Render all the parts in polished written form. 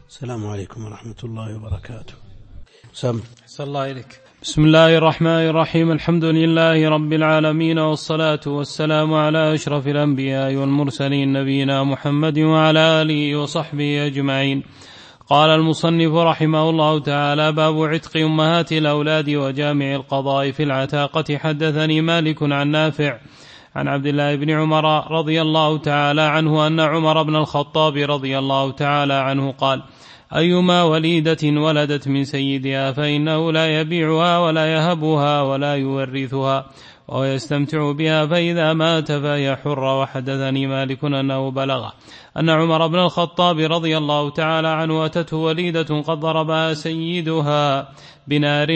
السلام عليكم ورحمة الله وبركاته. سم صلى الله إليك. بسم الله الرحمن الرحيم. الحمد لله رب العالمين، والصلاة والسلام على أشرف الأنبياء والمرسلين نبينا محمد وعلى آله وصحبه أجمعين. قال المصنف رحمه الله تعالى: باب عتق أمهات الأولاد وجامع القضاء في العتاقة. حدثني مالك عن نافع عن عبد الله بن عمر رضي الله تعالى عنه أن عمر بن الخطاب رضي الله تعالى عنه قال: أيما وليدة ولدت من سيدها فإنه لا يبيعها ولا يهبها ولا يورثها وهو يستمتع بها، فإذا مات فهي حرة. وحدثني مالك أنه بلغ أن عمر بن الخطاب رضي الله تعالى عنه أتته وليدة قد ضربها سيدها بنار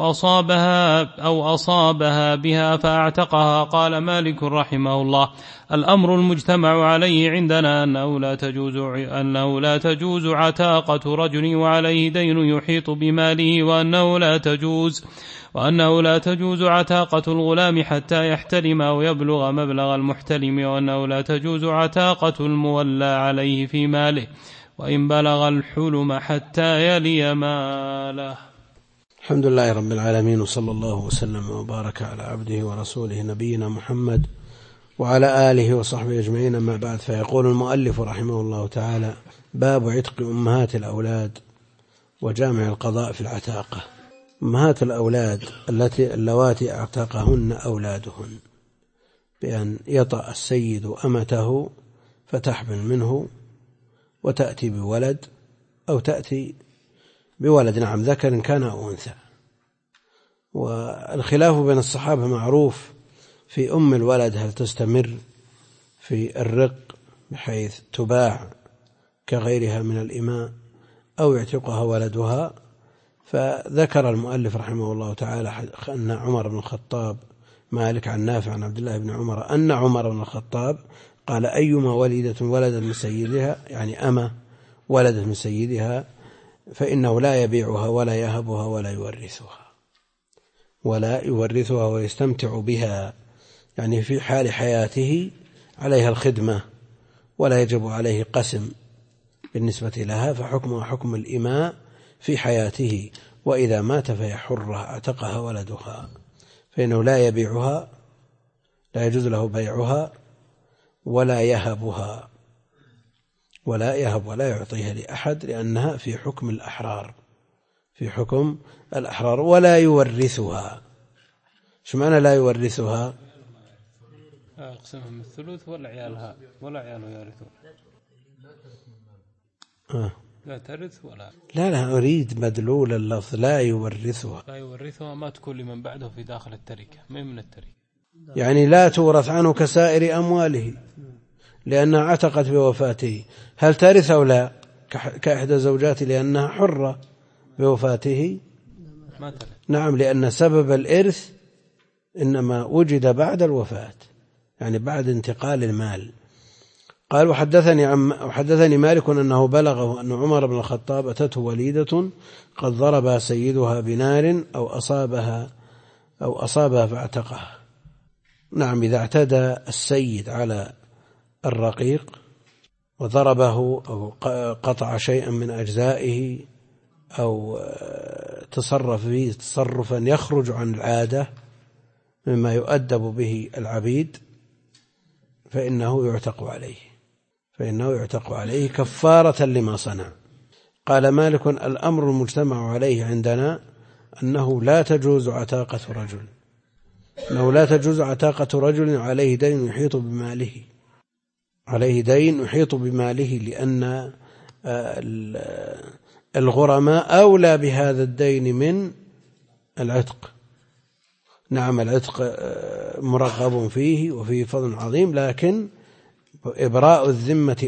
أو أصابها بها فأعتقها. قال مالك رحمه الله: الأمر المجتمع عليه عندنا أنه لا تجوز عتاقة رجل وعليه دين يحيط بماله، وأنه لا تجوز عتاقة الغلام حتى يحتلم أو يبلغ مبلغ المحتلم، وأنه لا تجوز عتاقة المولى عليه في ماله وإن بلغ الحلم حتى يلي ماله. الحمد لله رب العالمين، وصلى الله وسلم وبارك على عبده ورسوله نبينا محمد وعلى آله وصحبه أجمعين. أما بعد، فيقول المؤلف رحمه الله تعالى: باب عتق أمهات الأولاد وجامع القضاء في العتاقة. أمهات الأولاد اللواتي اعتقهن أولادهن بأن يطأ السيد أمته فتحمل منه وتأتي بولد أو تأتي بولد، نعم، ذكر كان أو أنثى. والخلاف بين الصحابة معروف في أم الولد، هل تستمر في الرق بحيث تباع كغيرها من الإماء أو يعتقها ولدها. فذكر المؤلف رحمه الله تعالى أن عمر بن الخطاب، مالك عن نافع عن عبد الله بن عمر أن عمر بن الخطاب قال: أيما وليدة ولدت من سيدها، يعني أمة ولدت من سيدها، فإنه لا يبيعها ولا يهبها ولا يورثها ويستمتع بها، يعني في حال حياته عليها الخدمة ولا يجب عليه قسم بالنسبة لها، فحكمها حكم الإماء في حياته، وإذا مات فهي حرة اعتقها ولدها، فإنه لا يبيعها، لا يجوز له بيعها ولا يهبها، ولا يعطيها لأحد، لأنها في حكم الأحرار، ولا يورثها. شو معنى لا يورثها؟ أقسمها من الثلث ولا عيالها يرثون. لا ترث ولا لا أريد مدلول اللفظ لا يورثها ما تكون لمن بعده في داخل التركة، من التركة، يعني لا تورث عنه كسائر أمواله لأنها عتقت بوفاته. هل ترث أو لا؟ كإحدى زوجاته لأنها حرة بوفاته؟ ما ترث. نعم، لأن سبب الإرث إنما وجد بعد الوفاة، يعني بعد انتقال المال. قال: وحدثني مالك أنه بلغه أن عمر بن الخطاب أتته وليدة قد ضربها سيدها بنار أو أصابها فاعتقها. نعم، إذا اعتدى السيد على الرقيق وضربه أو قطع شيئا من أجزائه أو تصرف فيه تصرفا يخرج عن العادة مما يؤدب به العبيد، فإنه يعتق عليه كفارة لما صنع. قال مالك: الأمر المجتمع عليه عندنا أنه لا تجوز عتاقة رجل عليه دين يحيط بماله، لأن الغرماء أولى بهذا الدين من العتق. نعم، العتق مرغب فيه وفيه فضل عظيم، لكن إبراء الذمة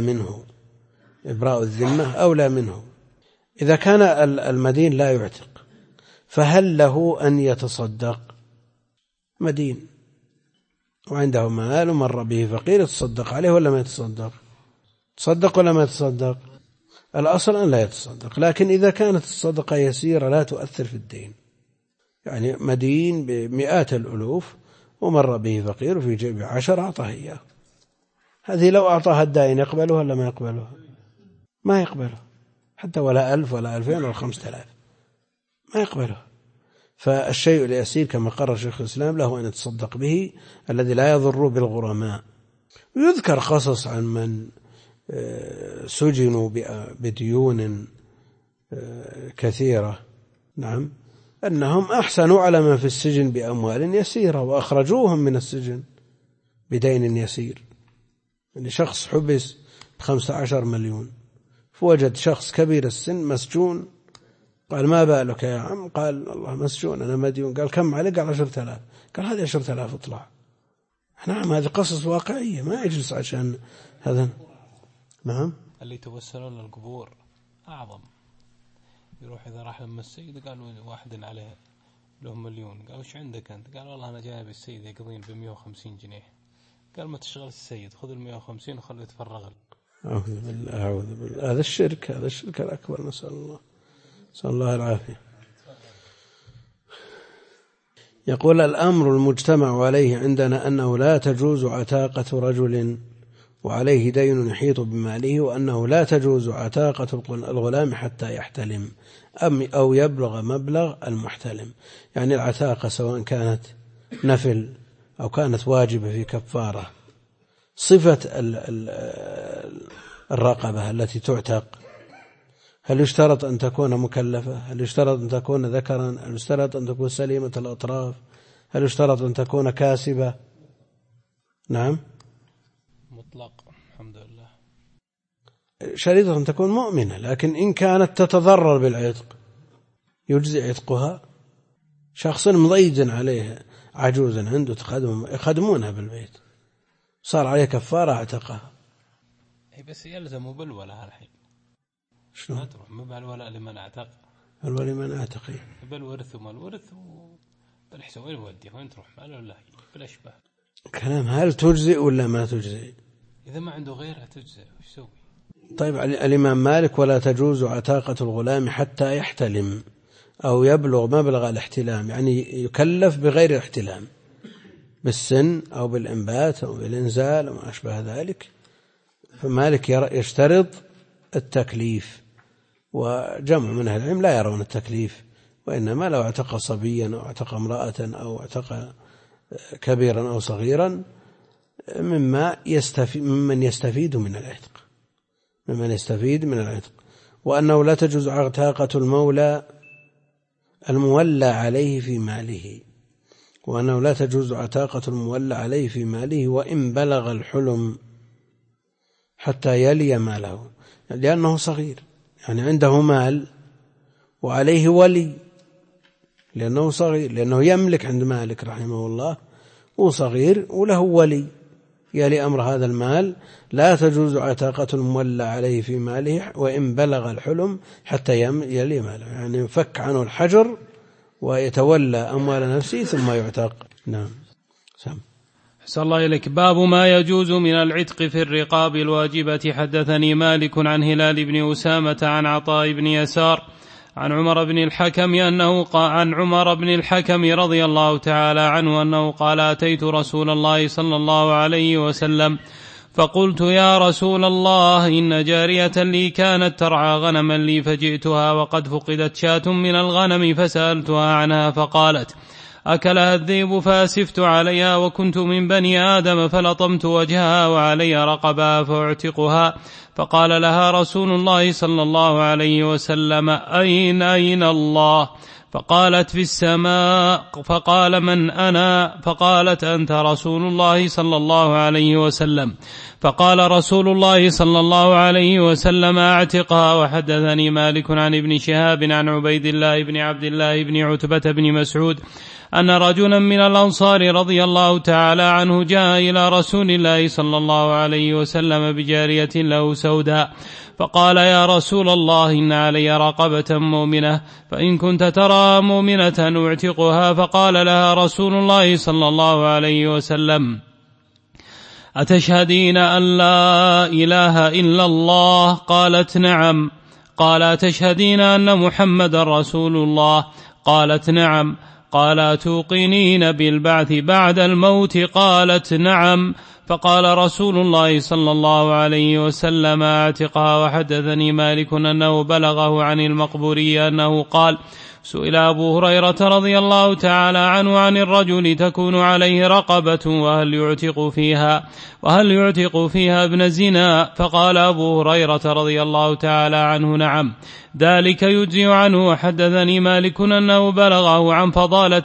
أولى منه. إذا كان المدين لا يعتق، فهل له أن يتصدق؟ مدين وعنده مال ومر به فقير، يتصدق عليه ولا ما يتصدق؟ تصدق ولا ما يتصدق؟ الأصل أن لا يتصدق، لكن إذا كانت الصدقة يسيرة لا تؤثر في الدين، يعني مدين بمئات الألوف ومر به فقير وفي جيب 10 أعطاه إياه، هذه لو أعطاها الدائن يقبلها ولا ما يقبلها؟ ما يقبلها. حتى ولا 1000 ولا 2000 ولا 5000 ما يقبله. فالشيء اليسير كما قرر شيخ الإسلام له أن يتصدق به الذي لا يضر بالغرماء. ويذكر قصص عن من سجنوا بديون كثيرة، نعم، أنهم أحسنوا على من في السجن بأموال يسيرة وأخرجوهم من السجن بدين يسير. يعني شخص حبس ب15 مليون، فوجد شخص كبير السن مسجون، قال ما بالك يا عم؟ قال الله مسجون أنا مديون. قال كم عليك؟ قال 10,000. قال هذه 10,000 اطلع. نعم، هذه قصص واقعية، ما يجلس عشان هذا. نعم، اللي توسلون للقبور أعظم. يروح إذا راح لما السيد قالوا واحد عليه له مليون، قال وش عندك أنت؟ قال والله أنا جايب السيد يقضين ب150 جنيه. قال ما تشغل السيد، خذ 150 وخليه يتفرغ. أعوذ بالله، هذا الشرك الأكبر، نسأل الله العافية. يقول الأمر المجتمع عليه عندنا أنه لا تجوز عتاقة رجل وعليه دين يحيط بماله، وأنه لا تجوز عتاقة الغلام حتى يحتلم أو يبلغ مبلغ المحتلم. يعني العتاقة سواء كانت نفل أو كانت واجبة في كفارة، صفة الرقبة التي تعتق، هل يشترط أن تكون مكلفة؟ هل يشترط أن تكون ذكرا؟ هل يشترط أن تكون سليمة الأطراف؟ هل يشترط أن تكون كاسبة؟ نعم، مطلق الحمد لله. شريطة أن تكون مؤمنة، لكن إن كانت تتضرر بالعتق يجزي عتقها. شخص مضيج عليه عجوزا عنده يخدمونها بالبيت، صار عليه كفارة اعتقها. بس يلزموا بالولاء الحين. شنو؟ ما تروح ما بالولاء لمن اعتق. الولي من اعتق بالورث وما الورث بالحساب وين وديه؟ وين تروح؟ ما له الله بالاشباه. كلام هل تجزئ ولا ما تجزئ؟ إذا ما عنده غيرها تجزئ، وش يسوي؟ طيب الإمام مالك ولا تجوز عتاقة الغلام حتى يحتلم أو يبلغ مبلغ الاحتلام، يعني يكلف بغير الاحتلام، بالسن أو بالإنبات أو بالإنزال وما أشبه ذلك. فمالك يشترط التكليف، وجمع من أهل العلم لا يرون التكليف، وإنما لو اعتق صبيا أو اعتق امرأة أو اعتق كبيرا أو صغيرا ممن يستفيد من العتق، وأنه لا تجوز عتاقة المولى عليه في ماله، وأنه لا تجوز عتاقة المولى عليه في ماله وإن بلغ الحلم حتى يلي ماله، لأنه صغير، يعني عنده مال وعليه ولي لأنه صغير، لأنه يملك عند مالك رحمه الله وصغير وله ولي يلي أمر هذا المال. لا تجوز عتاقة المولى عليه في ماله وإن بلغ الحلم حتى يلي ماله، يعني يفك عنه الحجر ويتولى أموال نفسه ثم يعتق. نعم. أحسن الله إليك. باب ما يجوز من العتق في الرقاب الواجبة. حدثني مالك عن هلال بن أسامة عن عطاء بن يسار عن عمر بن الحكم رضي الله تعالى عنه أنه قال: أتيت رسول الله صلى الله عليه وسلم فقلت: يا رسول الله، إن جارية لي كانت ترعى غنما لي، فجئتها وقد فقدت شاة من الغنم، فسألتها عنها فقالت: أكلها الذئب فأسفت عليها، وكنت من بني آدم فلطمت وجهها وعلي رقبها فأعتقها. فقال لها رسول الله صلى الله عليه وسلم: أين الله؟ فقالت: في السماء. فقال: من أنا؟ فقالت: أنت رسول الله صلى الله عليه وسلم. فقال رسول الله صلى الله عليه وسلم: أعتقها. وحدثني مالك عن ابن شهاب عن عبيد الله بن عبد الله بن عتبة بن مسعود أن رجلا من الأنصار رضي الله تعالى عنه جاء إلى رسول الله صلى الله عليه وسلم بجارية له سوداء، فقال: يا رسول الله، إن علي رقبة مؤمنة، فإن كنت ترى مؤمنة أعتقها. فقال لها رسول الله صلى الله عليه وسلم: أتشهدين أن لا إله إلا الله؟ قالت: نعم. قال: أتشهدين أن محمد رسول الله؟ قالت: نعم. قال: توقنين بالبعث بعد الموت؟ قالت: نعم. فقال رسول الله صلى الله عليه وسلم اعتقها. وحدثني مالك أنه بلغه عن المقبوري أنه قال سئل أبو هريرة رضي الله تعالى عنه عن الرجل تكون عليه رقبة وهل يعتق فيها ابن زنا؟ فقال أبو هريرة رضي الله تعالى عنه نعم ذلك يجزي عنه. وحدثني مالك أنه بلغه عن فضالة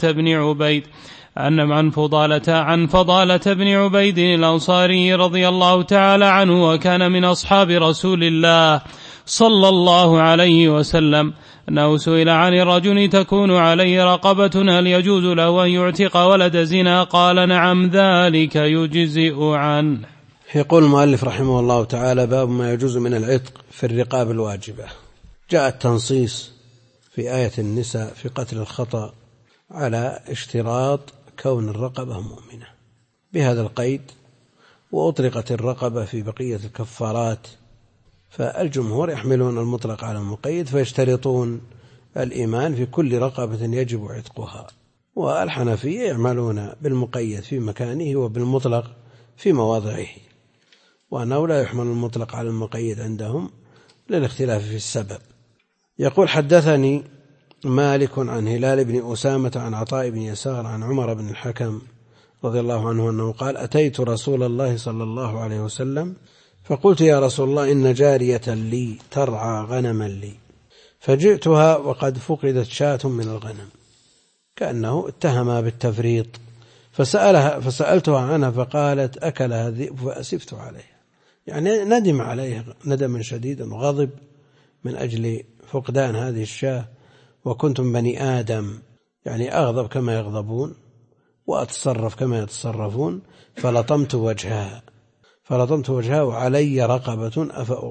بن عبيد الأنصاري رضي الله تعالى عنه وكان من أصحاب رسول الله صلى الله عليه وسلم أنه سئل عن الرجل تكون عليه رقبة هل يجوز له أن يعتق ولد زنا؟ قال نعم ذلك يجزئ عنه. يقول المؤلف رحمه الله تعالى باب ما يجوز من العتق في الرقاب الواجبة. جاء التنصيص في آية النساء في قتل الخطأ على اشتراط كون الرقبة مؤمنة بهذا القيد، وأطلقت الرقبة في بقية الكفارات، فالجمهور يحملون المطلق على المقيد فيشترطون الإيمان في كل رقبة يجب عتقها، والحنفية يعملون بالمقيد في مكانه وبالمطلق في مواضعه، وأنه لا يحمل المطلق على المقيد عندهم للاختلاف في السبب. يقول حدثني مالك عن هلال بن أسامة عن عطاء بن يسار عن عمر بن الحكم رضي الله عنه أنه قال أتيت رسول الله صلى الله عليه وسلم فقلت يا رسول الله إن جارية لي ترعى غنما لي، فجئتها وقد فقدت شاة من الغنم، كأنه اتهمها بالتفريط، فسألتها عنها فقالت أكلها الذئب فأسفت عليها، يعني ندم عليها ندما شديدا وغضب من أجل فقدان هذه الشاة، وكنتم بني آدم يعني أغضب كما يغضبون وأتصرف كما يتصرفون، فلطمت وجهها وعلي رقبة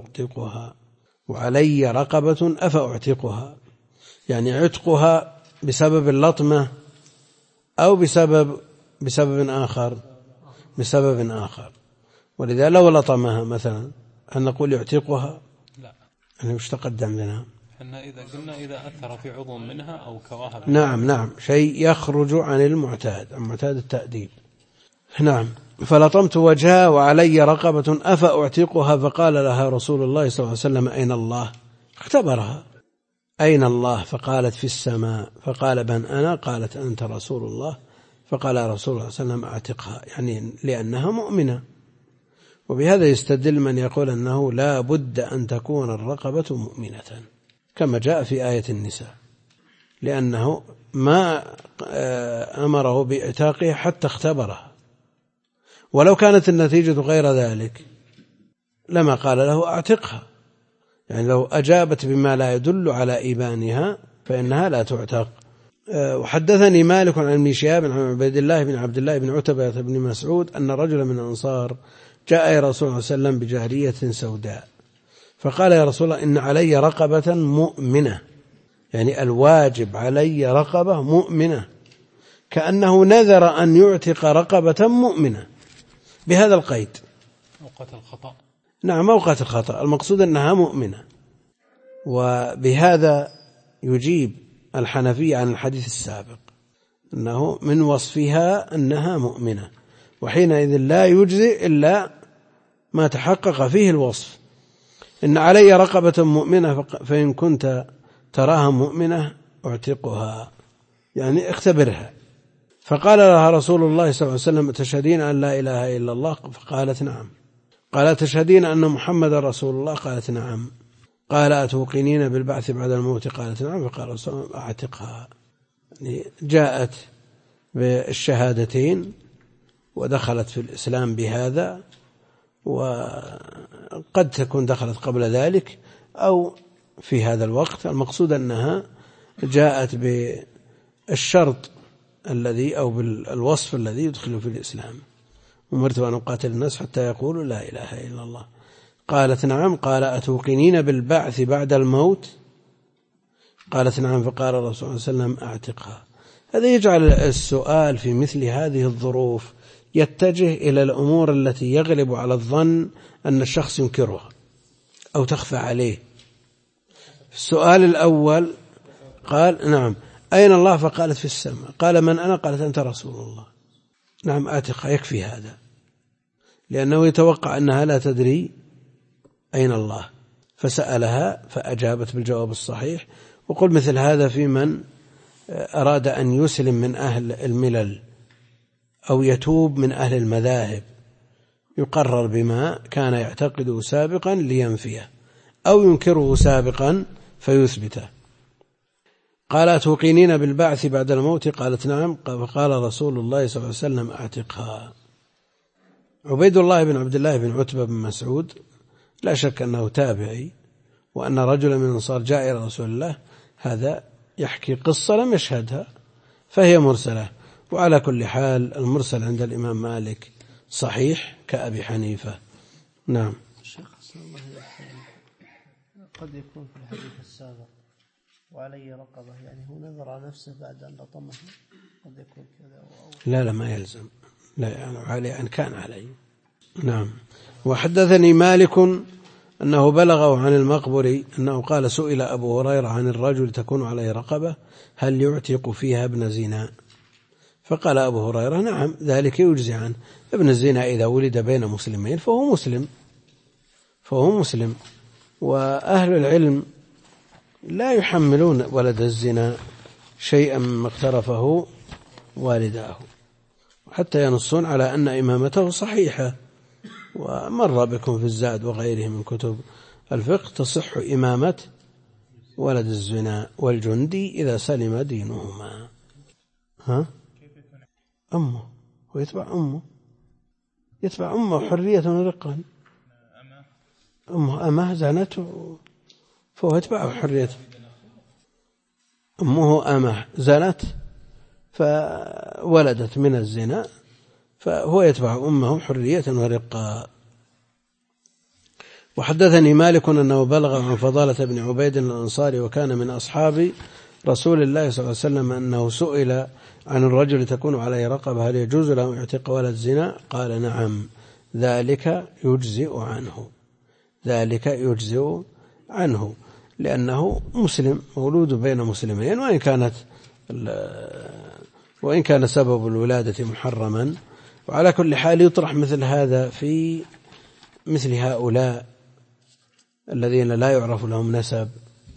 أفأعتقها، يعني عتقها بسبب اللطمة أو بسبب آخر. ولذا لو لطمها مثلا أن نقول يعتقها؟ لا، يعني مش تقدم لنا إحنا إذا قلنا إذا أثر في عضو منها أو كواها. نعم شيء يخرج عن معتاد التأديب. نعم. فلطمت وجهها وعلي رقبة أفأعتقها، فقال لها رسول الله صلى الله عليه وسلم أين الله؟ اختبرها أين الله؟ فقالت في السماء. فقال من أنا؟ قالت أنت رسول الله. فقال رسول الله صلى الله عليه وسلم أعتقها، يعني لأنها مؤمنة. وبهذا يستدل من يقول أنه لا بد أن تكون الرقبة مؤمنة كما جاء في آية النساء، لأنه ما أمره بإعتاقها حتى اختبرها، ولو كانت النتيجة غير ذلك لما قال له أعتقها، يعني لو أجابت بما لا يدل على إيمانها فإنها لا تعتق. وحدثني مالك عن ابن شهاب عن عبيد الله بن عبد الله بن عتبة بن مسعود أن رجلا من الأنصار جاء إلى رسول الله صلى الله عليه وسلم بجارية سوداء، فقال يا رسول الله إن علي رقبة مؤمنة، يعني الواجب علي رقبة مؤمنة، كأنه نذر أن يعتق رقبة مؤمنة بهذا القيد موقت الخطأ. نعم موقت الخطأ، المقصود أنها مؤمنة. وبهذا يجيب الحنفية عن الحديث السابق أنه من وصفها أنها مؤمنة، وحينئذ لا يجزئ إلا ما تحقق فيه الوصف. إن علي رقبة مؤمنة فإن كنت تراها مؤمنة أعتقها، يعني اختبرها. فقال لها رسول الله صلى الله عليه وسلم تشهدين أن لا إله إلا الله؟ فقالت نعم. قال تشهدين أن محمد رسول الله؟ قالت نعم. قال أتوقنين بالبعث بعد الموت؟ قالت نعم. فقال رسول الله أعتقها، يعني جاءت بالشهادتين ودخلت في الإسلام بهذا، وقد تكون دخلت قبل ذلك أو في هذا الوقت. المقصود أنها جاءت بالشرط الذي أو بالوصف الذي يدخل في الإسلام: أمرت أن أقاتل الناس حتى يقولوا لا إله إلا الله. قالت نعم. قال أتوقنين بالبعث بعد الموت؟ قالت نعم. فقال الرسول صلى الله عليه وسلم أعتقها. هذا يجعل السؤال في مثل هذه الظروف يتجه إلى الأمور التي يغلب على الظن أن الشخص ينكرها أو تخفى عليه. السؤال الأول قال نعم أين الله؟ فقالت في السماء. قال من أنا؟ قالت أنت رسول الله. نعم أعتقها، يكفي هذا. لأنه يتوقع أنها لا تدري أين الله، فسألها فأجابت بالجواب الصحيح. وقل مثل هذا في من أراد أن يسلم من أهل الملل أو يتوب من أهل المذاهب، يقرر بما كان يعتقده سابقا لينفيه، أو ينكره سابقا فيثبته. قال: أتوقنين بالبعث بعد الموت؟ قالت: نعم. فقال رسول الله صلى الله عليه وسلم: أعتقها. عبيد الله بن عبد الله بن عتبة بن مسعود لا شك أنه تابعي، وأن رجلا من الأنصار جاء إلى رسول الله، هذا يحكي قصة لم يشهدها فهي مرسلة. وعلى كل حال المرسل عند الإمام مالك صحيح كأبي حنيفة. نعم. الشيخ صلى الله عليه وسلم قد يكون في الحديث السابق وعلي رقبة، يعني هو نذر على نفسه بعد أن لطمه، قد يكون كذا لا ما يلزم، لا يعني علي أن كان علي. نعم. وحدثني مالك أنه بلغه عن المقبري أنه قال: سئل أبو هريرة عن الرجل تكون عليه رقبة هل يعتق فيها ابن زنا؟ فقال أبو هريرة: نعم، ذلك يجزي عنه. ابن الزنا إذا ولد بين مسلمين فهو مسلم. وأهل العلم لا يحملون ولد الزنا شيئا مما اقترفه والداه، حتى ينصون على أن إمامته صحيحة. ومر بكم في الزاد وغيره من كتب الفقه تصح إمامة ولد الزنا والجندي إذا سلم دينهما. أمه ويتبع أمه حرية ورقا. أمه زانته فهو يتبعه حرية. أمه أمه زانت فولدت من الزنا فهو يتبع أمه حرية ورقا. وحدثني مالك أنه بلغ عن فضالة بن عبيد الأنصاري وكان من أصحاب رسول الله صلى الله عليه وسلم أنه سئل عن الرجل تكون عليه رقبة هل يجوز له اعتق ولد زنا؟ قال: نعم، ذلك يجزئ عنه لأنه مسلم مولود بين مسلمين، وإن كان سبب الولادة محرما. وعلى كل حال يطرح مثل هذا في مثل هؤلاء الذين لا يعرف لهم نسب،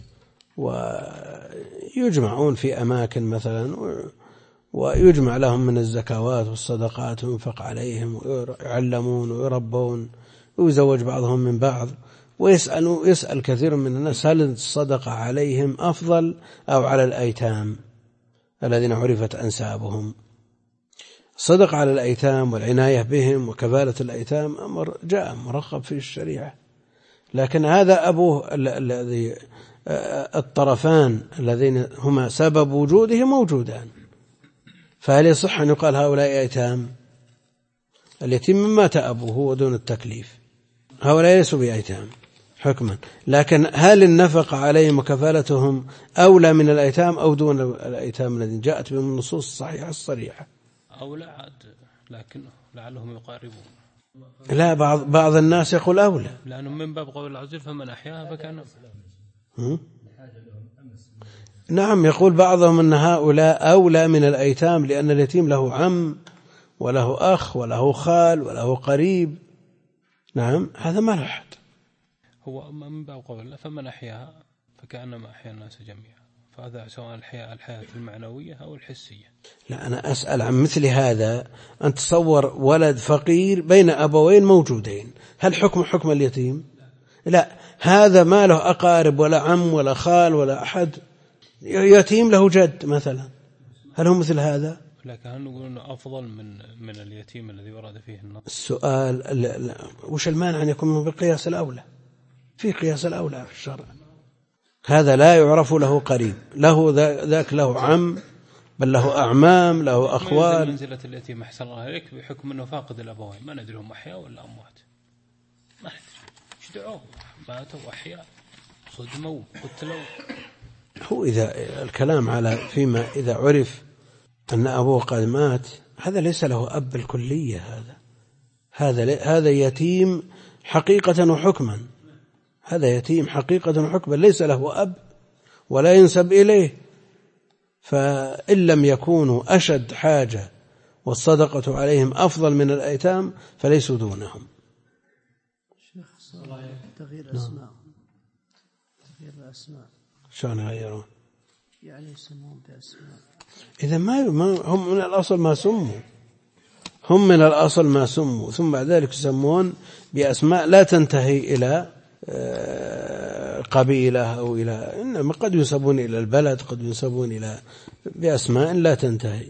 ويجمعون في أماكن مثلا ويجمع لهم من الزكوات والصدقات وينفق عليهم ويعلمون ويربون ويزوج بعضهم من بعض، ويسأل كثير من الناس هل الصدقة عليهم أفضل أو على الأيتام الذين عرفت أنسابهم. الصدقة على الأيتام والعناية بهم وكفالة الأيتام أمر جاء مرغب في الشريعة، لكن هذا أبوه الذي الطرفان الذين هما سبب وجوده موجودان، فهل يصح أن يقال هؤلاء أيتام؟ اليتيم من مات أبوه ودون التكليف، هؤلاء ليسوا بأيتام حكما، لكن هل النفقة عليهم وكفالتهم أولى من الأيتام أو دون الأيتام الذين جاءت بهم النصوص الصحيحة الصريحة؟ أولى عاد، لكن لعلهم يقاربون. لا، بعض الناس يقول أولى، لأنه من باب قول العزيز فمن أحياها فكان. نعم، يقول بعضهم أن هؤلاء أولى من الأيتام لأن اليتيم له عم وله أخ وله خال وله قريب. نعم، هذا ما له حد. هو من باب قول الله فمن أحياها فكأنما أحيا الناس جميعا، فهذا سواء الحياة المعنوية أو الحسية. لا، أنا أسأل عن مثل هذا. أن تصور ولد فقير بين أبوين موجودين، هل حكم اليتيم؟ لا، هذا ما له أقارب ولا عم ولا خال ولا أحد، يتيم له جد مثلا، هل هو مثل هذا؟ لكن هل نقول أنه أفضل من اليتيم الذي ورد فيه النص؟ السؤال لا. وش المانع أن يكون بالقياس الأولى؟ في قياس الأولى في الشرع. هذا لا يعرف له قريب، له ذاك له عم، بل له أعمام، له أخوال. منزلة اليتيم أحسن الله عليك بحكم أنه فاقد الأبوين، ما ندري هم أحياء ولا أموات، ما ندري ايش دعوه، ماتوا أحياء صدموا قتلوا. هو إذا الكلام على فيما إذا عرف أن أبوه قد مات، هذا ليس له أب بالكلية، هذا يتيم حقيقة وحكما، هذا يتيم حقيقة وحكما، ليس له أب ولا ينسب إليه. فإن لم يكونوا أشد حاجة والصدقة عليهم أفضل من الأيتام فليسوا دونهم. شيخ تغيير أسماء، تغيير الأسماء شلون يغيرون؟ يعني يسمون بأسماء إذا ما هم من الأصل ما سموا، هم من الأصل ما سموا، ثم بعد ذلك يسمون بأسماء لا تنتهي إلى قبيلة أو إلى، إنما قد ينسبون إلى البلد، قد ينسبون إلى بأسماء لا تنتهي.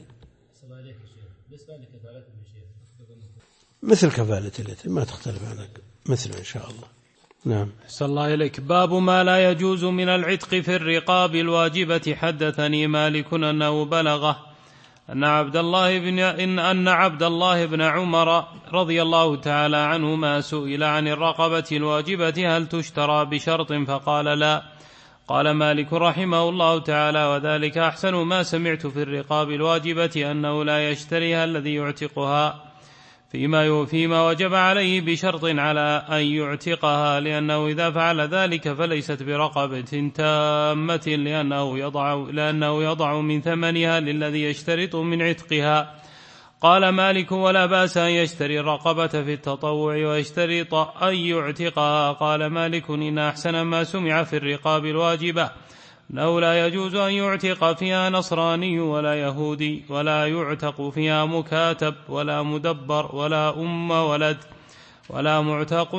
مثل كفالة اليتيم ما تختلف عنك مثل إن شاء الله. نعم. أحسن الله إليك. باب ما لا يجوز من العتق في الرقاب الواجبة. حدثني مالك أنه بلغه أن عبد الله بن عمر رضي الله تعالى عنهما سئل عن الرقبة الواجبة هل تشترى بشرط فقال لا. قال مالك رحمه الله تعالى وذلك أحسن ما سمعت في الرقاب الواجبة أنه لا يشتريها الذي يعتقها فيما وجب عليه بشرط على أن يعتقها، لأنه إذا فعل ذلك فليست برقبة تامة لأنه يضع من ثمنها للذي يشترط من عتقها. قال مالك ولا بأس أن يشتري الرقبة في التطوع ويشترط أن يعتقها. قال مالك إن أحسن ما سمع في الرقاب الواجبة أنه لا يجوز أن يعتق فيها نصراني ولا يهودي، ولا يعتق فيها مكاتب ولا مدبر ولا ولد ولا معتق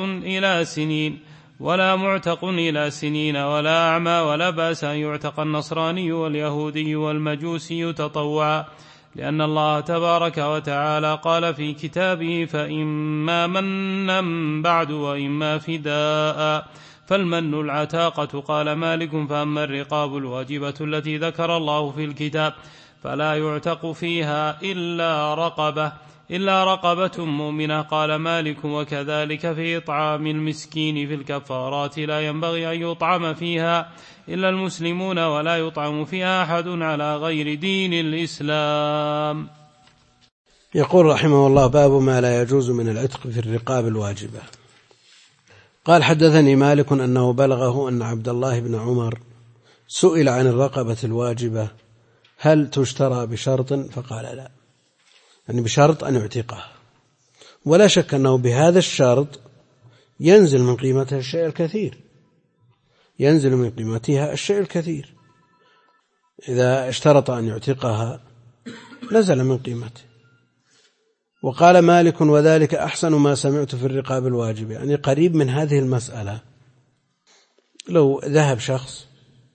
إلى سنين ولا أعمى، ولا بأس أن يعتق النصراني واليهودي والمجوسي تطوعا، لأن الله تبارك وتعالى قال في كتابه فإما منا بعد وإما فداء، فالمن العتاقة. قال مالك فأما الرقاب الواجبة التي ذكر الله في الكتاب فلا يعتق فيها إلا رقبة مؤمنة. قال مالك وكذلك في إطعام المسكين في الكفارات لا ينبغي أن يطعم فيها إلا المسلمون ولا يطعم فيها أحد على غير دين الإسلام. يقول رحمه الله باب ما لا يجوز من العتق في الرقاب الواجبة. قال حدثني مالك أنه بلغه أن عبد الله بن عمر سئل عن الرقبة الواجبة هل تشترى بشرط فقال لا، يعني بشرط أن يعتقها، ولا شك أنه بهذا الشرط ينزل من قيمتها الشيء الكثير، إذا اشترط أن يعتقها نزل من قيمته. وقال مالك وذلك أحسن ما سمعت في الرقاب الواجبة، يعني قريب من هذه المسألة. لو ذهب شخص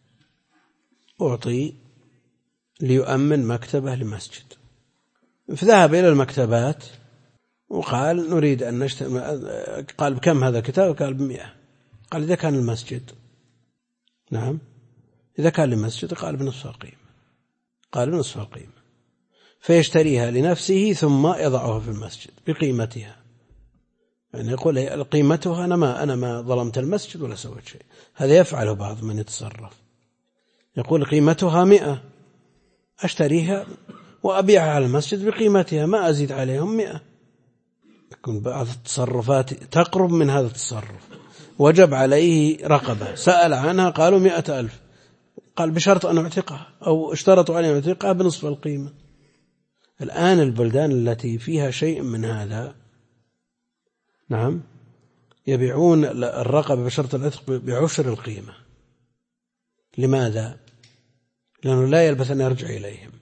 أعطي ليؤمن مكتبة لمسجد، فذهب إلى المكتبات وقال نريد أن نشتري، قال بكم هذا الكتاب؟ قال ب100. قال إذا كان المسجد، نعم إذا كان المسجد قال بنصف القيمة، فيشتريها لنفسه ثم يضعها في المسجد بقيمتها، يعني يقول قيمتها أنا ما ظلمت المسجد ولا سويت شيء. هذا يفعله بعض من يتصرف، يقول قيمتها 100 أشتريها وأبيعها على المسجد بقيمتها ما أزيد عليهم 100. يكون بعض التصرفات تقرب من هذا التصرف. وجب عليه رقبة، سأل عنها قالوا 100,000، قال بشرط أن أعتقها، أو اشترطوا أن يعتقها بنصف القيمة. الآن البلدان التي فيها شيء من هذا، نعم، يبيعون الرقبة بشرط العتق بعشر القيمة. لماذا؟ لأنه لا يلبث أن يرجع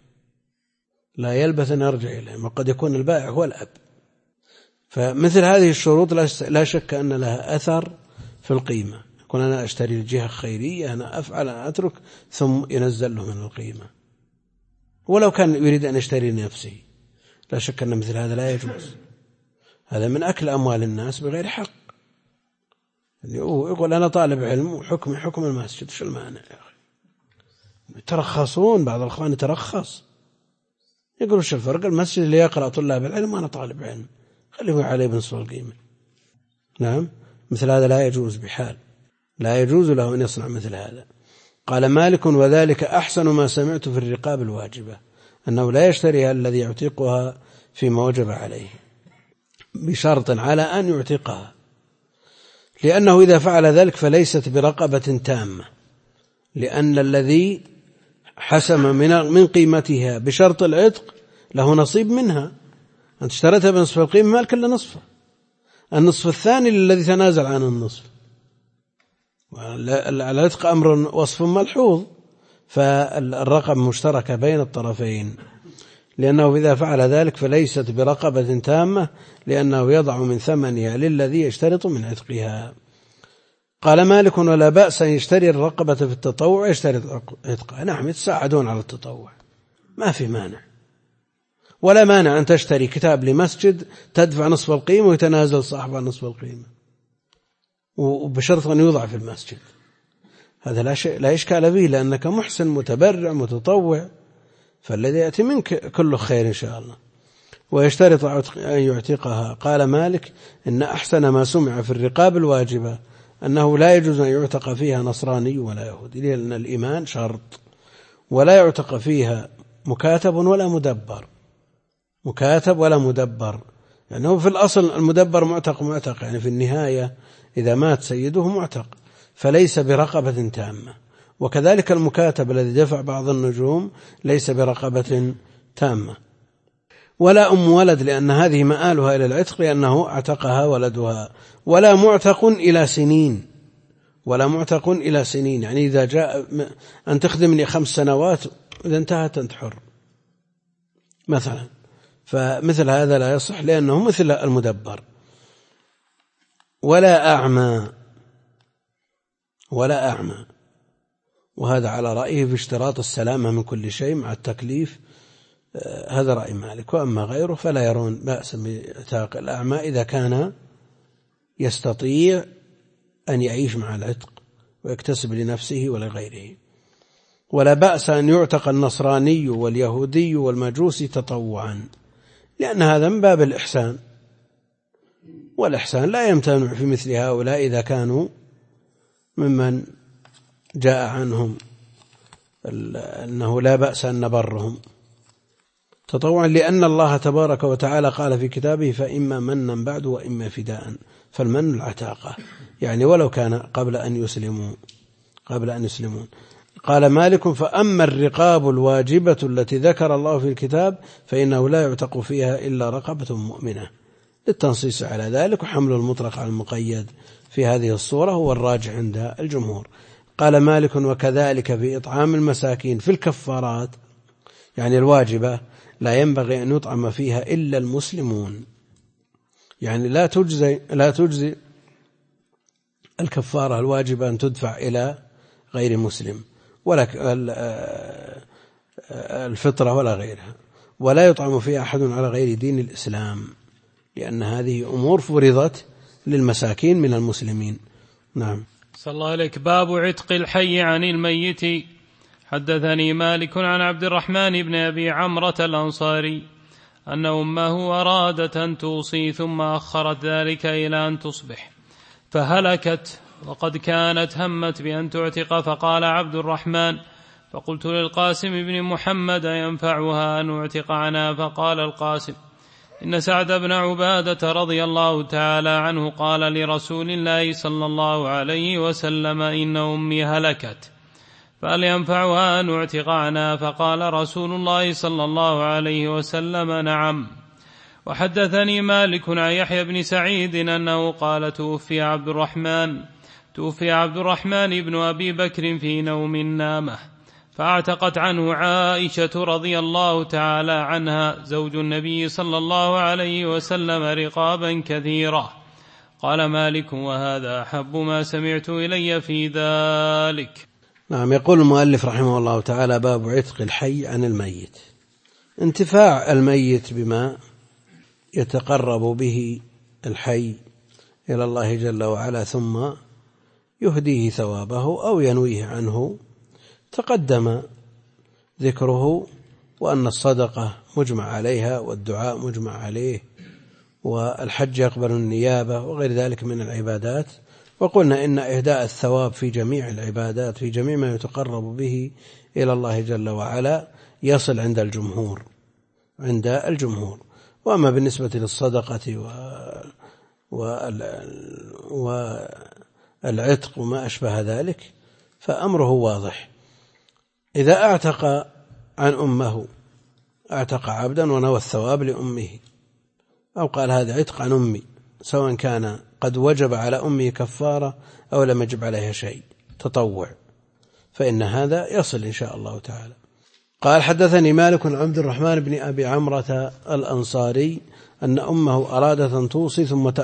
إليهم، وقد يكون البائع هو الأب. فمثل هذه الشروط لا شك أن لها أثر في القيمة. يكون أنا أشتري الجهة خيرية، أنا أفعل أنا أترك، ثم ينزل له من القيمة. ولو كان يريد أن يشتري لنفسه لا شك أن مثل هذا لا يجوز. هذا من أكل أموال الناس بغير حق. يقول أنا طالب علم وحكمي حكم المسجد، شو المانع يا أخي؟ يترخصون، بعض الأخوان يترخص، يقولوا شو الفرق؟ المسجد اللي يقرأ طلاب العلم وأنا طالب علم، خليه عليه بنصف القيمة. نعم، مثل هذا لا يجوز بحال، لا يجوز له أن يصنع مثل هذا. قال مالك وذلك أحسن ما سمعت في الرقاب الواجبة أنه لا يشتريها الذي يعتقها فيما وجب عليه بشرط على أن يعتقها، لأنه إذا فعل ذلك فليست برقبة تامة، لأن الذي حسم من قيمتها بشرط العتق له نصيب منها، أنت اشتريتها بنصف القيمة مالك إلا نصفه، النصف الثاني الذي تنازل عن النصف. العتق أمر وصف ملحوظ، فالرقبة مشتركة بين الطرفين، لأنه إذا فعل ذلك فليست برقبة تامة، لأنه يضع من ثمنها للذي يشترط من عتقها. قال مالك: ولا بأس أن يشتري الرقبة في التطوع ويشترط عتقها. نعم، يتساعدون على التطوع، ما في مانع، ولا مانع أن تشتري كتاب لمسجد تدفع نصف القيمة ويتنازل صاحبها نصف القيمة، وبشرط أن يوضع في المسجد. هذا لا إشكال به، لأنك محسن متبرع متطوع، فالذي يأتي منك كله خير إن شاء الله. ويشترط أن يعتقها. قال مالك: إن أحسن ما سمع في الرقاب الواجبة أنه لا يجوز أن يعتق فيها نصراني ولا يهودي، لأن الإيمان شرط، ولا يعتق فيها مكاتب ولا مدبر. مكاتب ولا مدبر، يعني هو في الأصل المدبر معتق، يعني في النهاية إذا مات سيده معتق، فليس برقبة تامة. وكذلك المكاتب الذي دفع بعض النجوم ليس برقبة تامة. ولا أم ولد، لأن هذه مآلها إلى العتق، لأنه اعتقها ولدها. ولا معتق إلى سنين، ولا معتق إلى سنين، يعني إذا جاء أن تخدمني 5 سنوات إذا انتهت أنت حر مثلا، فمثل هذا لا يصح، لأنه مثل المدبر. ولا أعمى، وهذا على رأيه في اشتراط السلامة من كل شيء مع التكليف، هذا رأي مالك. وأما غيره فلا يرون بأسا بعتاق الأعمى إذا كان يستطيع أن يعيش مع العتق ويكتسب لنفسه ولغيره. ولا بأس أن يعتق النصراني واليهودي والمجوسي تطوعا، لأن هذا من باب الإحسان، والإحسان لا يمتنع في مثل هؤلاء إذا كانوا ممن جاء عنهم أنه لا بأس أن نبرهم تطوعا، لأن الله تبارك وتعالى قال في كتابه: فإما منا بعد وإما فداء. فالمن العتاقة، يعني ولو كان قبل أن يسلمون. قال مالك: فأما الرقاب الواجبة التي ذكر الله في الكتاب فإنه لا يعتق فيها إلا رقبة مؤمنة، للتنصيص على ذلك، وحمل المطلق على المقيد في هذه الصورة هو الراجح عند الجمهور. قال مالك: وكذلك في إطعام المساكين في الكفارات، يعني الواجبة، لا ينبغي أن يطعم فيها إلا المسلمون، يعني لا تجزي الكفارة الواجبة أن تدفع إلى غير مسلم، ولا الفطرة ولا غيرها، ولا يطعم فيها أحد على غير دين الإسلام، لأن هذه أمور فرضت للمساكين من المسلمين. نعم. صلى الله عليك. باب عتق الحي عن الميت. حدثني مالك عن عبد الرحمن بن أبي عمرة الأنصاري أن أمه أرادت أن توصي ثم أخرت ذلك إلى أن تصبح فهلكت، وقد كانت همت بأن تعتق، فقال عبد الرحمن: فقلت للقاسم بن محمد: ينفعها أن أعتق عنها؟ فقال القاسم: إن سعد بن عبادة رضي الله تعالى عنه قال لرسول الله صلى الله عليه وسلم: إن أمي هلكت، فهل ينفعها أن أعتق عنها؟ فقال رسول الله صلى الله عليه وسلم: نعم. وحدثني مالك عن يحيى بن سعيد أنه قال: توفي عبد الرحمن بن أبي بكر في نوم نامه، فاعتقت عنه عائشة رضي الله تعالى عنها زوج النبي صلى الله عليه وسلم رقابا كثيرة. قال مالك: وهذا أحب ما سمعت إلي في ذلك. نعم. يقول المؤلف رحمه الله تعالى: باب عتق الحي عن الميت. انتفاع الميت بما يتقرب به الحي إلى الله جل وعلا ثم يهديه ثوابه أو ينويه عنه، تقدم ذكره، وأن الصدقة مجمع عليها، والدعاء مجمع عليه، والحج يقبل النيابة، وغير ذلك من العبادات. وقلنا إن إهداء الثواب في جميع العبادات، في جميع ما يتقرب به إلى الله جل وعلا، يصل عند الجمهور. وأما بالنسبة للصدقة والعتق وما أشبه ذلك فأمره واضح. إذا اعتق عن أمه، اعتق عبدا ونوى الثواب لأمه، أو قال هذا عتق عن أمي، سواء كان قد وجب على أمي كفارة أو لم يجب عليها شيء تطوع، فإن هذا يصل إن شاء الله تعالى. قال حدثني مالك عن عبد الرحمن بن أبي عمرة الأنصاري أن أمه أرادت أن توصي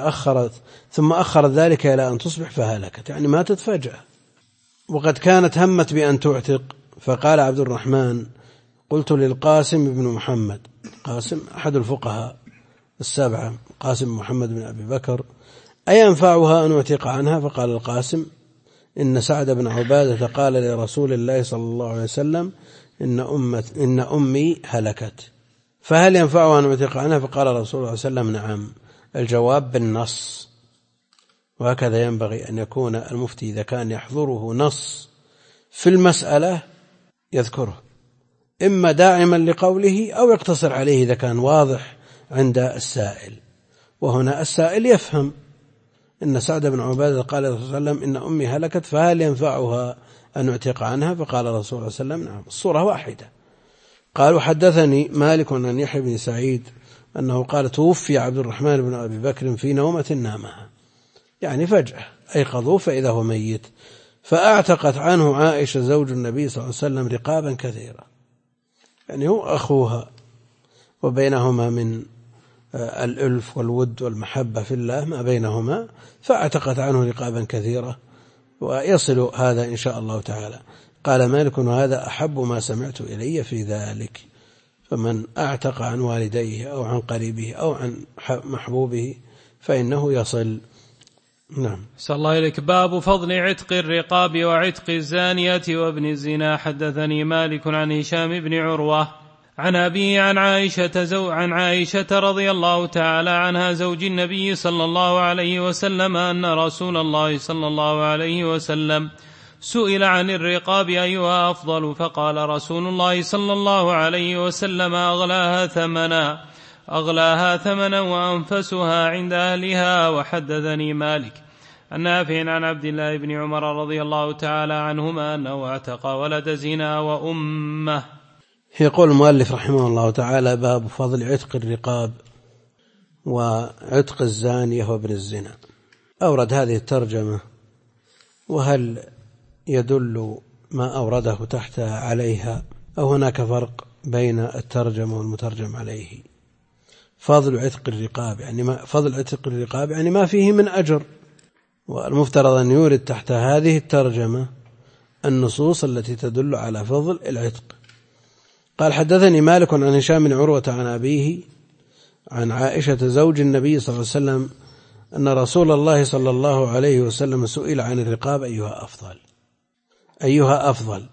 ثم أخرت ذلك إلى أن تصبح فهلكت، يعني ماتت فجأة، وقد كانت همت بأن تعتق. فقال عبد الرحمن: قلت للقاسم بن محمد، قاسم أحد الفقهاء السبعة، قاسم محمد بن أبي بكر: أينفعها أن أعتق عنها؟ فقال القاسم: إن سعد بن عبادة قال لرسول الله صلى الله عليه وسلم: إن أمي هلكت، فهل ينفعها أن أعتق عنها؟ فقال رسول الله صلى الله عليه وسلم: نعم. الجواب بالنص، وهكذا ينبغي أن يكون المفتي إذا كان يحضره نص في المسألة يذكره، إما داعما لقوله أو يقتصر عليه إذا كان واضح عند السائل. وهنا السائل يفهم إن سعد بن عبادة قال صلى الله عليه وسلم: إن أمي هلكت، فهل ينفعها أن أعتق عنها؟ فقال رسول الله صلى الله عليه وسلم: نعم. الصورة واحدة. قال: وحدثني مالك عن يحيى بن سعيد أنه قال: توفي عبد الرحمن بن أبي بكر في نومة نامها، يعني فجأة أيقظوه فإذا هو ميت، فأعتقت عنه عائشة زوج النبي صلى الله عليه وسلم رقابا كثيرة، يعني هو أخوها وبينهما من الألف والود والمحبة في الله ما بينهما، فأعتقت عنه رقابا كثيرة، ويصل هذا إن شاء الله تعالى. قال مالك: وهذا أحب ما سمعت إلي في ذلك، فمن أعتق عن والديه أو عن قريبه أو عن محبوبه فإنه يصل. نعم. صلى الله إليك. باب فضل عتق الرقاب وعتق الزانية وابن الزنا. حدثني مالك عن هشام بن عروة عن أبيه عن عائشة رضي الله تعالى عنها زوج النبي صلى الله عليه وسلم أن رسول الله صلى الله عليه وسلم سئل عن الرقاب أيها أفضل، فقال رسول الله صلى الله عليه وسلم: أغلاها ثمنا وأنفسها عند أهلها. وحدثني مالك عن نافع عن عبد الله بن عمر رضي الله تعالى عنهما أنه اعتق ولد زنا وأمه. يقول المؤلف رحمه الله تعالى: باب فضل عتق الرقاب وعتق الزانية وابن الزنا. أورد هذه الترجمة، وهل يدل ما أورده تحتها عليها أو هناك فرق بين الترجمة والمترجم عليه؟ فضل عتق الرقاب يعني ما فيه من أجر، والمفترض أن يورد تحت هذه الترجمة النصوص التي تدل على فضل العتق. قال: حدثني مالك عن هشام بن عروة عن أبيه عن عائشة زوج النبي صلى الله عليه وسلم أن رسول الله صلى الله عليه وسلم سئل عن الرقاب أيها أفضل.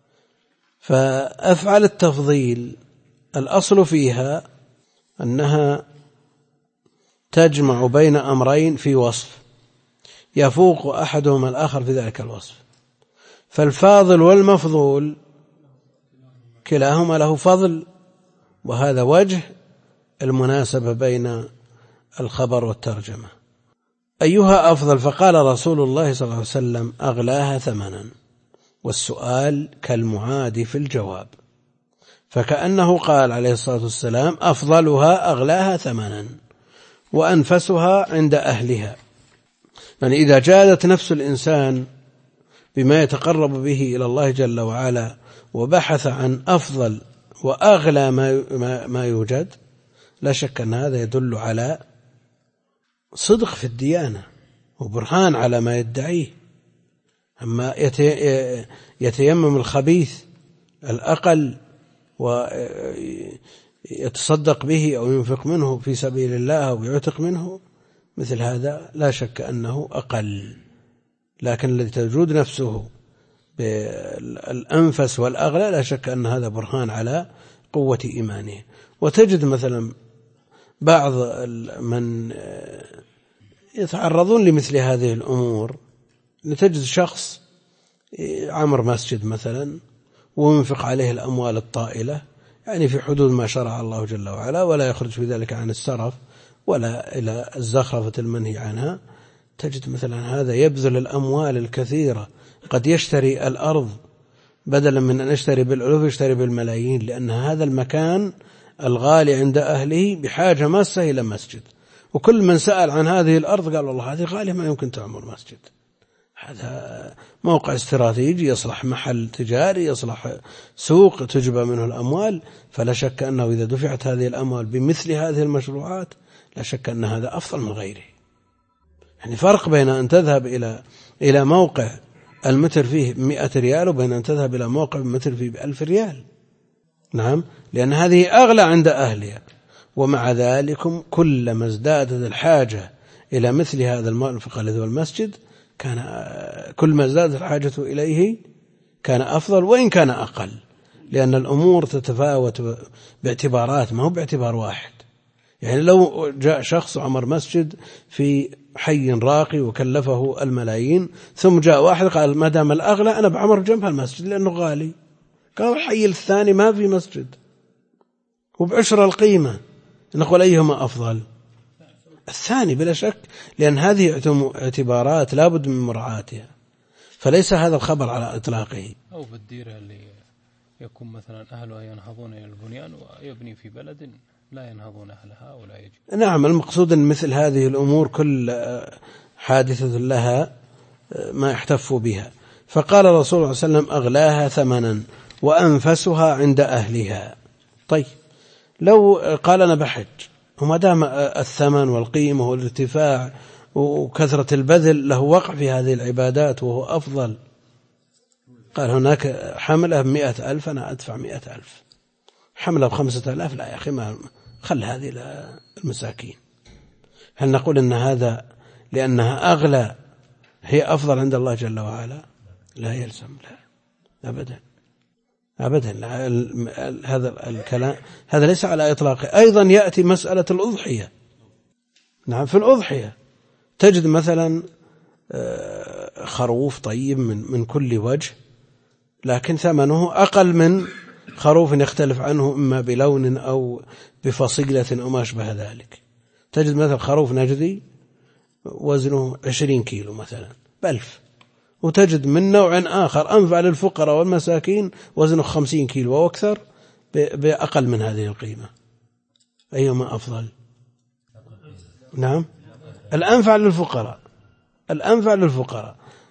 فأفعل التفضيل الأصل فيها أنها تجمع بين أمرين في وصف يفوق أحدهما الآخر في ذلك الوصف، فالفاضل والمفضول كلاهما له فضل، وهذا وجه المناسبة بين الخبر والترجمة. أيها أفضل؟ فقال رسول الله صلى الله عليه وسلم: أغلاها ثمنا، والسؤال كالمعاد في الجواب، فكأنه قال عليه الصلاة والسلام: أفضلها أغلاها ثمنا وأنفسها عند أهلها. يعني إذا جادت نفس الإنسان بما يتقرب به إلى الله جل وعلا وبحث عن أفضل وأغلى ما يوجد، لا شك أن هذا يدل على صدق في الديانة وبرهان على ما يدعيه. أما يتيمم الخبيث الأقل ويتصدق به أو ينفق منه في سبيل الله أو يعتق منه، مثل هذا لا شك أنه أقل. لكن الذي تجود نفسه بالأنفس والأغلى لا شك أن هذا برهان على قوة إيمانه. وتجد مثلا بعض من يتعرضون لمثل هذه الأمور، لتجد شخص عمر مسجد مثلا وينفق عليه الأموال الطائلة، يعني في حدود ما شرع الله جل وعلا، ولا يخرج في ذلك عن السرف ولا إلى الزخرفة المنهي عنها. تجد مثلا هذا يبذل الأموال الكثيرة، قد يشتري الأرض بدلا من أن يشتري بالألوف يشتري بالملايين، لأن هذا المكان الغالي عند أهله بحاجة ماسة إلى مسجد، وكل من سأل عن هذه الأرض قال والله هذه غالية ما يمكن تعمر مسجد. هذا موقع استراتيجي يصلح محل تجاري، يصلح سوق تجبى منه الأموال، فلا شك أنه إذا دفعت هذه الأموال بمثل هذه المشروعات لا شك أن هذا أفضل من غيره. يعني فرق بين أن تذهب إلى موقع المتر فيه 100 ريال وبين أن تذهب إلى موقع المتر فيه ب1000 ريال. نعم، لأن هذه أغلى عند أهلها، ومع ذلك كلما ازدادت الحاجة إلى مثل هذا المرفق الذي هو المسجد كان كل ما ازدادت الحاجة إليه كان أفضل وإن كان أقل، لأن الأمور تتفاوت باعتبارات ما هو باعتبار واحد. يعني لو جاء شخص عمر مسجد في حي راقي وكلفه الملايين، ثم جاء واحد قال ما دام الأغلى أنا بعمر جنب المسجد لأنه غالي، قال الحي الثاني ما في مسجد وبعشر القيمة، نقول أيهما أفضل؟ الثاني بلا شك، لأن هذه اعتبارات لا بد من مراعاتها، فليس هذا الخبر على إطلاقه. أو بالديرة اللي يكون مثلا أهلها ينهضون إلى البنيان ويبني في بلد لا ينهضون أهلها ولا يجب. نعم، المقصود أن مثل هذه الأمور كل حادثة لها ما يحتف بها. فقال الرسول صلى الله عليه وسلم أغلاها ثمنا وأنفسها عند أهلها. طيب لو قال أنا بحج وما دام الثمن والقيمة والارتفاع وكثرة البذل له وقع في هذه العبادات وهو أفضل، قال هناك حملة ب100,000 أنا أدفع 100,000، حملة ب5,000 لا يا أخي ما خل هذه للمساكين. هل نقول أن هذا لأنها أغلى هي أفضل عند الله جل وعلا؟ لا يلزم، لا أبدا أبدا. هذا الكلام هذا ليس على إطلاقه. أيضا يأتي مسألة الأضحية. نعم، في الأضحية تجد مثلا خروف طيب من كل وجه، لكن ثمنه أقل من خروف يختلف عنه إما بلون أو بفصيلة أو ما أشبه ذلك. تجد مثلا خروف نجدي وزنه 20 كيلو مثلا ب1000، وتجد من نوع آخر أنفع للفقراء والمساكين وزنه 50 كيلو وأكثر بأقل من هذه القيمة. أيهما أفضل؟ نعم، الأنفع للفقراء، الأنفع للفقراء.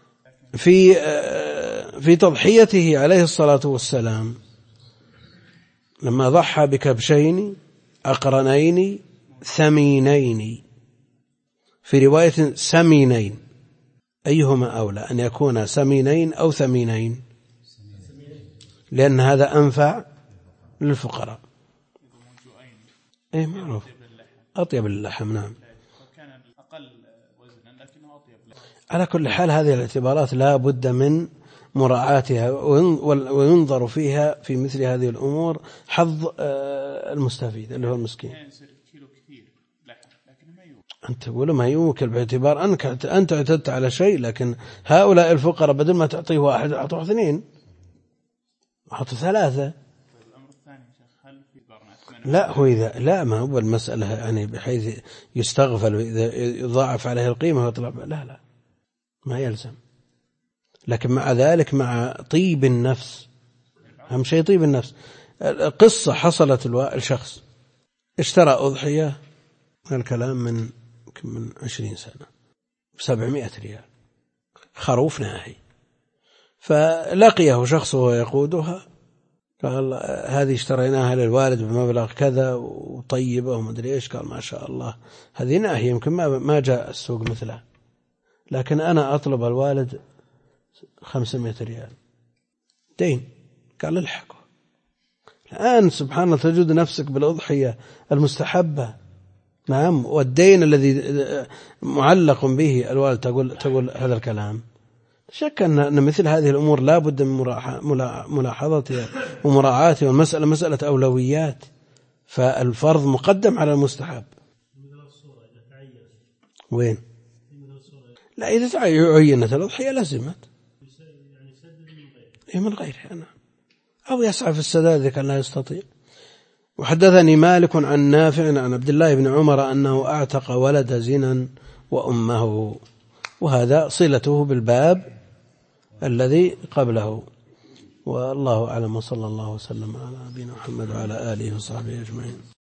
في تضحيته عليه الصلاة والسلام لما ضحى بكبشين أقرنين ثمينين، في رواية سمينين، أيهما أولى أن يكون سمينين أو ثمينين؟ لأن هذا أنفع للفقراء. إيه معروف، أطيب اللحم. نعم، على كل حال هذه الاعتبارات لا بد من مراعاتها وينظر فيها في مثل هذه الأمور حظ المستفيد اللي هو المسكين. أنت تقول ما يوكل باعتبار أنت اعتدت على شيء، لكن هؤلاء الفقراء بدل ما تعطيه واحد أعطوه 2، أعطوه 3. لا هو إذا لا ما هو المسألة يعني بحيث يستغفل إذا يضاعف عليه القيمة ويطلع لا ما يلزم. لكن مع ذلك مع طيب النفس، أهم شيء طيب النفس. قصة حصلت الشخص اشترى أضحية، الكلام من 20 سنة ب700 ريال، خروف ناهي، فلقيه شخص وهو يقودها قال هذه اشتريناها للوالد بمبلغ كذا وطيبة وما أدري إيش. قال ما شاء الله هذه ناهي يمكن ما جاء السوق مثلها، لكن أنا أطلب الوالد 500 ريال دين. قال الحقه. الآن سبحان الله تجد نفسك بالأضحية المستحبة، نعم، والدين الذي معلق به الوالد تقول هذا الكلام. شك أن مثل هذه الأمور لا بد من ملاحظتها ومراعاتها، والمسألة مسألة أولويات، فالفرض مقدم على المستحب. وين؟ لا إذا عينت الأضحية لازمت من غيرها، أو يسعى في السداد إذا كان لا يستطيع. وحدثني مالك عن نافع عن عبد الله بن عمر أنه أعتق ولد زنا وأمه، وهذا صلته بالباب الذي قبله. والله أعلم، وصلى الله وسلم على نبينا محمد وعلى آله وصحبه أجمعين.